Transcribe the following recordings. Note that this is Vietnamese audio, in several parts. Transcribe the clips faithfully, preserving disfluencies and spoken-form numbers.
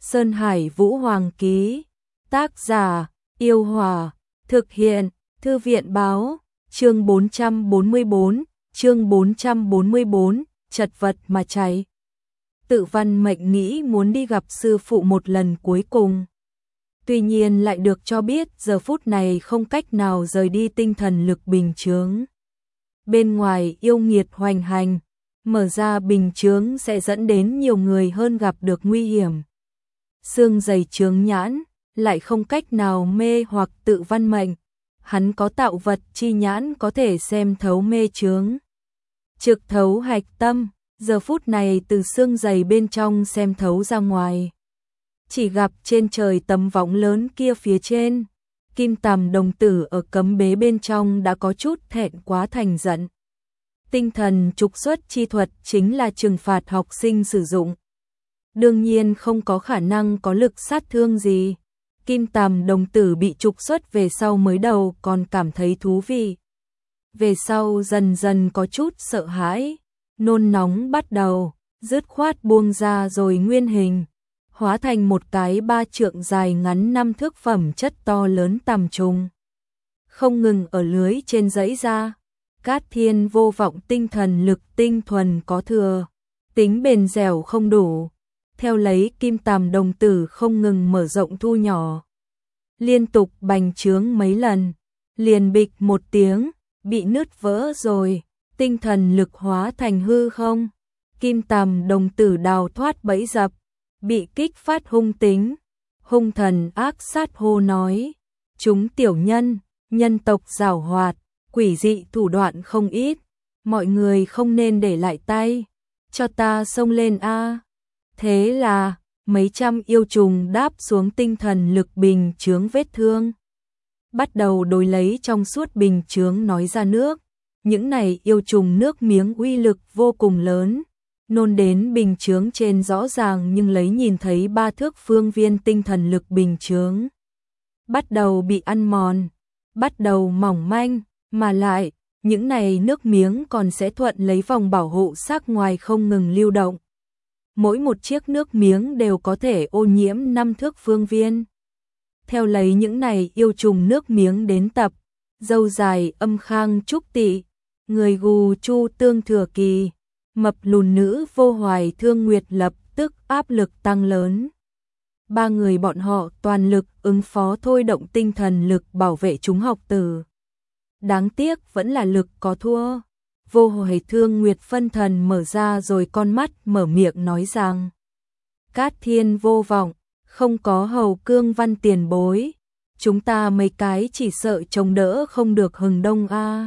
Sơn Hải Vũ Hoàng ký. Tác giả, Yêu Hòa. Thực hiện, Thư viện báo. Chương bốn trăm bốn mươi bốn, chương bốn trăm bốn mươi bốn, chật vật mà chạy. Tự Văn Mệnh nghĩ muốn đi gặp sư phụ một lần cuối cùng. Tuy nhiên lại được cho biết giờ phút này không cách nào rời đi tinh thần lực bình chướng. Bên ngoài yêu nghiệt hoành hành, mở ra bình chướng sẽ dẫn đến nhiều người hơn gặp được nguy hiểm. Xương dày chướng nhãn, lại không cách nào mê hoặc Tự Văn Mệnh. Hắn có tạo vật chi nhãn có thể xem thấu mê chướng. Trực thấu hạch tâm, giờ phút này từ xương dày bên trong xem thấu ra ngoài. Chỉ gặp trên trời tấm võng lớn kia phía trên, Kim Tằm đồng tử ở cấm bế bên trong đã có chút thẹn quá thành giận. Tinh thần trục xuất chi thuật chính là trừng phạt học sinh sử dụng. Đương nhiên không có khả năng có lực sát thương gì. Kim Tằm đồng tử bị trục xuất về sau mới đầu còn cảm thấy thú vị. Về sau dần dần có chút sợ hãi, nôn nóng bắt đầu, dứt khoát buông ra rồi nguyên hình, hóa thành một cái ba trượng dài ngắn năm thước phẩm chất to lớn tầm trùng. Không ngừng ở lưới trên dãy ra, Cát Thiên Vô Vọng tinh thần lực tinh thuần có thừa, tính bền dẻo không đủ. Theo lấy Kim Tằm đồng tử không ngừng mở rộng thu nhỏ. Liên tục bành trướng mấy lần, liền bịch một tiếng, bị nứt vỡ rồi, tinh thần lực hóa thành hư không. Kim Tằm đồng tử đào thoát bẫy dập, bị kích phát hung tính. Hung thần ác sát hô nói, chúng tiểu nhân, nhân tộc giảo hoạt, quỷ dị thủ đoạn không ít, mọi người không nên để lại tay, cho ta xông lên a. Thế là, mấy trăm yêu trùng đáp xuống tinh thần lực bình chướng vết thương. Bắt đầu đối lấy trong suốt bình chướng nói ra nước. Những này yêu trùng nước miếng uy lực vô cùng lớn. Nôn đến bình chướng trên rõ ràng nhưng lấy nhìn thấy ba thước phương viên tinh thần lực bình chướng. Bắt đầu bị ăn mòn, bắt đầu mỏng manh, mà lại, những này nước miếng còn sẽ thuận lấy vòng bảo hộ sắc ngoài không ngừng lưu động. Mỗi một chiếc nước miếng đều có thể ô nhiễm năm thước phương viên. Theo lấy những này yêu trùng nước miếng đến tập, dâu dài âm khang trúc tỵ, người gù chu tương thừa kỳ, mập lùn nữ vô hoài thương nguyệt lập tức áp lực tăng lớn. Ba người bọn họ toàn lực ứng phó thôi động tinh thần lực bảo vệ chúng học tử. Đáng tiếc vẫn là lực có thua. Vô hoài thương nguyệt phân thần mở ra rồi con mắt mở miệng nói rằng, Cát Thiên Vô Vọng, không có Hầu Cương Văn tiền bối, chúng ta mấy cái chỉ sợ chống đỡ không được Hừng Đông a.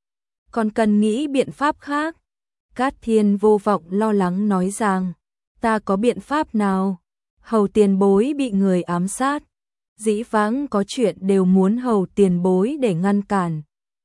Còn cần nghĩ biện pháp khác. Cát Thiên Vô Vọng lo lắng nói rằng, ta có biện pháp nào? Hầu tiền bối bị người ám sát, dĩ vãng có chuyện đều muốn Hầu tiền bối để ngăn cản.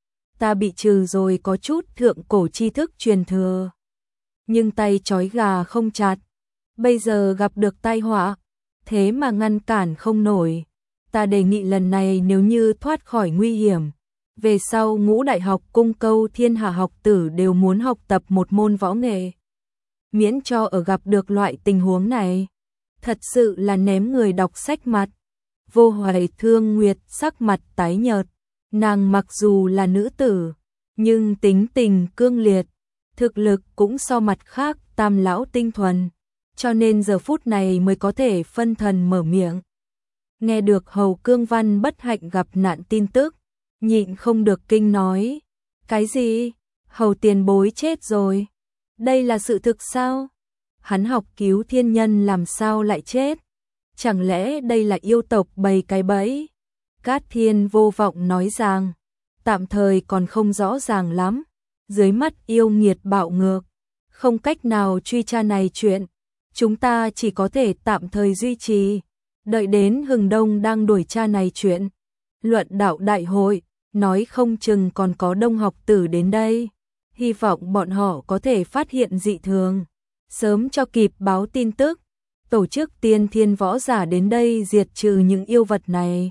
Ta bị trừ rồi có chút thượng cổ tri thức truyền thừa, nhưng tay trói gà không chặt, bây giờ gặp được tai họa, thế mà ngăn cản không nổi. Ta đề nghị lần này nếu như thoát khỏi nguy hiểm, về sau ngũ đại học cung câu thiên hạ học tử đều muốn học tập một môn võ nghệ. Miễn cho ở gặp được loại tình huống này, thật sự là ném người đọc sách mặt. Vô hoài thương nguyệt sắc mặt tái nhợt. Nàng mặc dù là nữ tử, nhưng tính tình cương liệt, thực lực cũng so mặt khác tam lão tinh thuần, cho nên giờ phút này mới có thể phân thần mở miệng. Nghe được Hầu Cương Văn bất hạnh gặp nạn tin tức, nhịn không được kinh nói, cái gì? Hầu tiền bối chết rồi? Đây là sự thực sao? Hắn học cứu thiên nhân làm sao lại chết? Chẳng lẽ đây là yêu tộc bày cái bẫy? Cát Thiên Vô Vọng nói rằng, tạm thời còn không rõ ràng lắm, dưới mắt yêu nghiệt bạo ngược, không cách nào truy tra này chuyện, chúng ta chỉ có thể tạm thời duy trì, đợi đến Hừng Đông đang đuổi tra này chuyện. Luận đạo đại hội, nói không chừng còn có đông học tử đến đây, hy vọng bọn họ có thể phát hiện dị thường, sớm cho kịp báo tin tức, tổ chức tiên thiên võ giả đến đây diệt trừ những yêu vật này.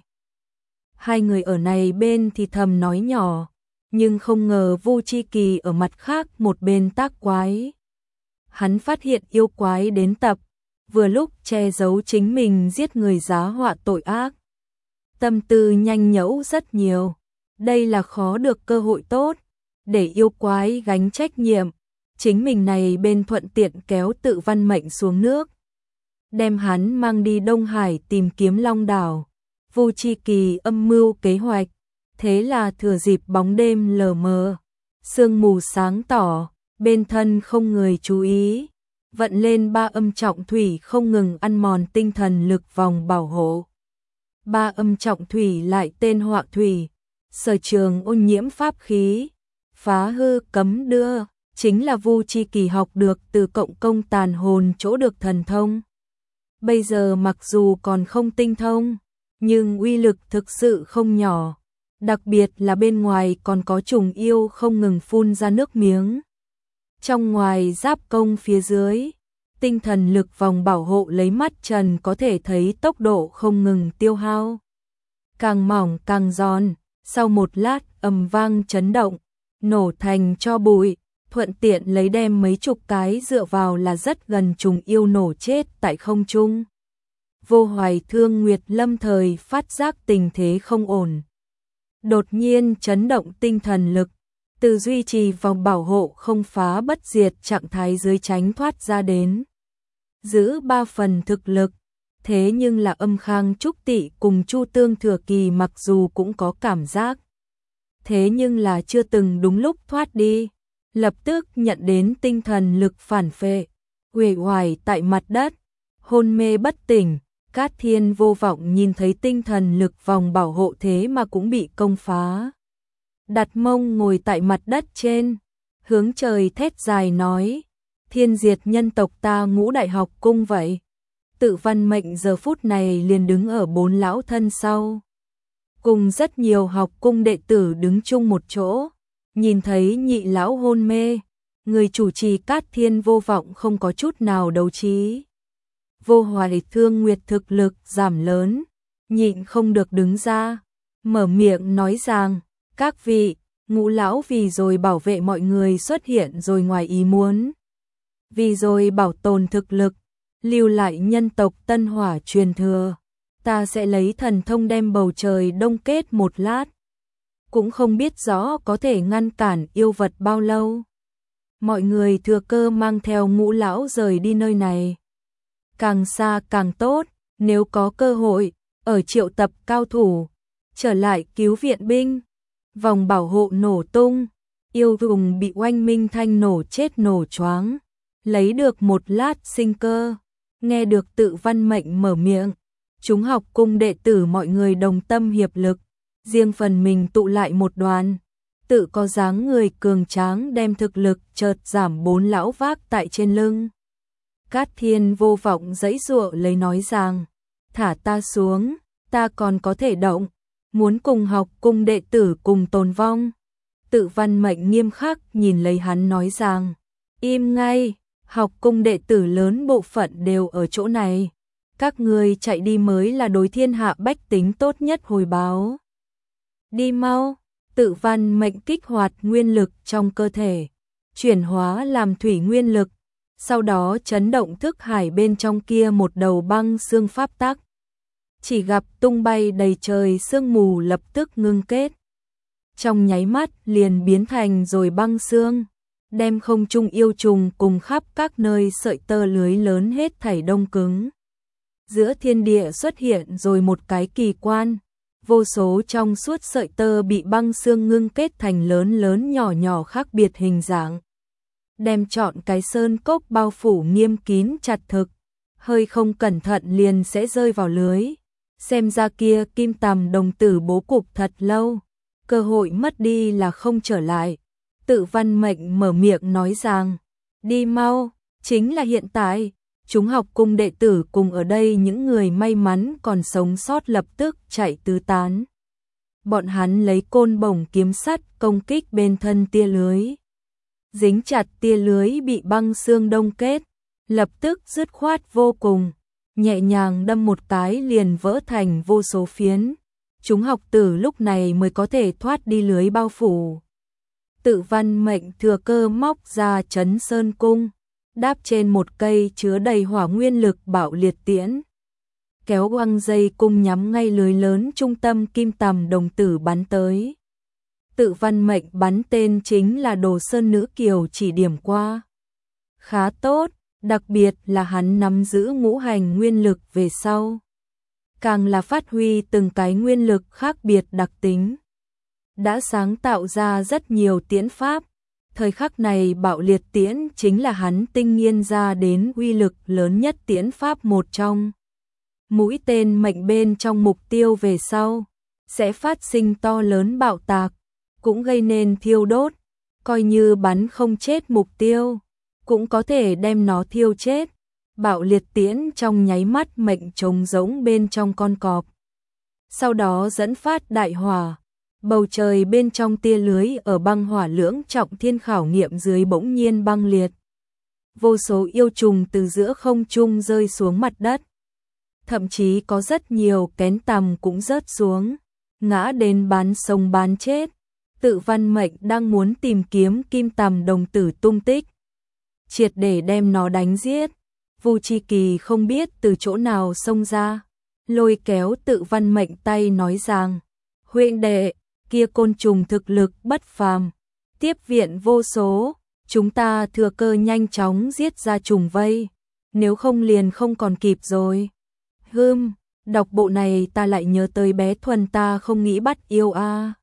Hai người ở này bên thì thầm nói nhỏ, nhưng không ngờ Vu Chi Kỳ ở mặt khác một bên tác quái. Hắn phát hiện yêu quái đến tập, vừa lúc che giấu chính mình giết người giá họa tội ác. Tâm tư nhanh nhẩu rất nhiều, đây là khó được cơ hội tốt, để yêu quái gánh trách nhiệm, chính mình này bên thuận tiện kéo Tự Văn Mệnh xuống nước, đem hắn mang đi Đông Hải tìm kiếm Long Đảo. Vu Chi Kỳ âm mưu kế hoạch, thế là thừa dịp bóng đêm lờ mờ, sương mù sáng tỏ, bên thân không người chú ý, vận lên ba âm trọng thủy không ngừng ăn mòn tinh thần lực vòng bảo hộ. Ba âm trọng thủy lại tên Họa Thủy, sở trường ô nhiễm pháp khí, phá hư cấm đưa, chính là Vu Chi Kỳ học được từ cộng công tàn hồn chỗ được thần thông. Bây giờ mặc dù còn không tinh thông, nhưng uy lực thực sự không nhỏ, đặc biệt là bên ngoài còn có trùng yêu không ngừng phun ra nước miếng. Trong ngoài giáp công phía dưới, tinh thần lực vòng bảo hộ lấy mắt trần có thể thấy tốc độ không ngừng tiêu hao. Càng mỏng càng giòn, sau một lát ầm vang chấn động, nổ thành tro bụi, thuận tiện lấy đem mấy chục cái dựa vào là rất gần trùng yêu nổ chết tại không trung. Vô Hoài Thương Nguyệt lâm thời phát giác tình thế không ổn. Đột nhiên chấn động tinh thần lực, từ duy trì vòng bảo hộ không phá bất diệt trạng thái dưới tránh thoát ra đến. Giữ ba phần thực lực, thế nhưng là Âm Khang Trúc Tị cùng Chu Tương Thừa Kỳ mặc dù cũng có cảm giác. Thế nhưng là chưa từng đúng lúc thoát đi, lập tức nhận đến tinh thần lực phản phệ, uể oải tại mặt đất, hôn mê bất tỉnh. Cát Thiên Vô Vọng nhìn thấy tinh thần lực vòng bảo hộ thế mà cũng bị công phá. Đặt mông ngồi tại mặt đất trên, hướng trời thét dài nói, thiên diệt nhân tộc ta Ngũ Đại học cung vậy. Tự Văn Mệnh giờ phút này liền đứng ở bốn lão thân sau, cùng rất nhiều học cung đệ tử đứng chung một chỗ, nhìn thấy nhị lão hôn mê, người chủ trì Cát Thiên Vô Vọng không có chút nào đấu trí. Vô Hoài Thương Nguyệt thực lực giảm lớn, nhịn không được đứng ra, mở miệng nói rằng, các vị, Ngũ lão vì rồi bảo vệ mọi người xuất hiện rồi ngoài ý muốn. Vì rồi bảo tồn thực lực, lưu lại nhân tộc Tân Hỏa truyền thừa, ta sẽ lấy thần thông đem bầu trời đông kết một lát. Cũng không biết rõ có thể ngăn cản yêu vật bao lâu. Mọi người thừa cơ mang theo Ngũ lão rời đi nơi này. Càng xa càng tốt, nếu có cơ hội, ở triệu tập cao thủ, trở lại cứu viện binh. Vòng bảo hộ nổ tung, yêu trùng bị oanh minh thanh nổ chết nổ choáng, lấy được một lát sinh cơ. Nghe được Tự Văn Mệnh mở miệng, chúng học cung đệ tử mọi người đồng tâm hiệp lực, riêng phần mình tụ lại một đoàn, tự có dáng người cường tráng đem thực lực chợt giảm bốn lão vác tại trên lưng. Cát Thiên Vô Vọng giãy giụa lấy nói rằng, thả ta xuống, ta còn có thể động, muốn cùng học cung đệ tử cùng tồn vong. Tự Văn Mệnh nghiêm khắc nhìn lấy hắn nói rằng, im ngay, học cung đệ tử lớn bộ phận đều ở chỗ này, các ngươi chạy đi mới là đối thiên hạ bách tính tốt nhất hồi báo. Đi mau. Tự Văn Mệnh kích hoạt nguyên lực trong cơ thể, chuyển hóa làm thủy nguyên lực, sau đó chấn động thức hải bên trong kia một đầu băng xương pháp tắc. Chỉ gặp tung bay đầy trời sương mù lập tức ngưng kết. Trong nháy mắt liền biến thành rồi băng xương, đem không trung yêu trùng cùng khắp các nơi sợi tơ lưới lớn hết thảy đông cứng. Giữa thiên địa xuất hiện rồi một cái kỳ quan, vô số trong suốt sợi tơ bị băng xương ngưng kết thành lớn lớn nhỏ nhỏ khác biệt hình dạng. Đem trọn cái sơn cốc bao phủ nghiêm kín chặt thực, hơi không cẩn thận liền sẽ rơi vào lưới. Xem ra kia kim tằm đồng tử bố cục thật lâu, cơ hội mất đi là không trở lại. Tự Văn Mệnh mở miệng nói rằng, đi mau, chính là hiện tại. Chúng học cung đệ tử cùng ở đây những người may mắn còn sống sót lập tức chạy tứ tán. Bọn hắn lấy côn bổng kiếm sắt công kích bên thân tia lưới. Dính chặt tia lưới bị băng xương đông kết, lập tức dứt khoát vô cùng, nhẹ nhàng đâm một cái liền vỡ thành vô số phiến. Chúng học tử lúc này mới có thể thoát đi lưới bao phủ. Tự Văn Mệnh thừa cơ móc ra Trấn Sơn Cung, đáp trên một cây chứa đầy hỏa nguyên lực bạo liệt tiễn. Kéo quăng dây cung nhắm ngay lưới lớn trung tâm kim tầm đồng tử bắn tới. Tự văn mệnh bắn tên chính là Đồ Sơn Nữ Kiều chỉ điểm qua. Khá tốt, đặc biệt là hắn nắm giữ ngũ hành nguyên lực về sau. Càng là phát huy từng cái nguyên lực khác biệt đặc tính. Đã sáng tạo ra rất nhiều tiễn pháp. Thời khắc này bạo liệt tiễn chính là hắn tinh nghiên ra đến uy lực lớn nhất tiễn pháp một trong. Mũi tên mệnh bên trong mục tiêu về sau, sẽ phát sinh to lớn bạo tạc, cũng gây nên thiêu đốt, coi như bắn không chết mục tiêu, cũng có thể đem nó thiêu chết. Bạo liệt tiễn trong nháy mắt mệnh trống rỗng bên trong con cọp. Sau đó dẫn phát đại hỏa, bầu trời bên trong tia lưới ở băng hỏa lưỡng trọng thiên khảo nghiệm dưới bỗng nhiên băng liệt. Vô số yêu trùng từ giữa không trung rơi xuống mặt đất. Thậm chí có rất nhiều kén tằm cũng rớt xuống, ngã đến bán sống bán chết. Tự văn mệnh đang muốn tìm kiếm kim tằm đồng tử tung tích, triệt để đem nó đánh giết. Vu Chi Kỳ không biết từ chỗ nào xông ra, lôi kéo tự văn mệnh tay nói rằng, huynh đệ, kia côn trùng thực lực bất phàm, tiếp viện vô số, chúng ta thừa cơ nhanh chóng giết ra trùng vây, nếu không liền không còn kịp rồi. Hừm, đọc bộ này ta lại nhớ tới bé Thuần ta không nghĩ bắt yêu a. À.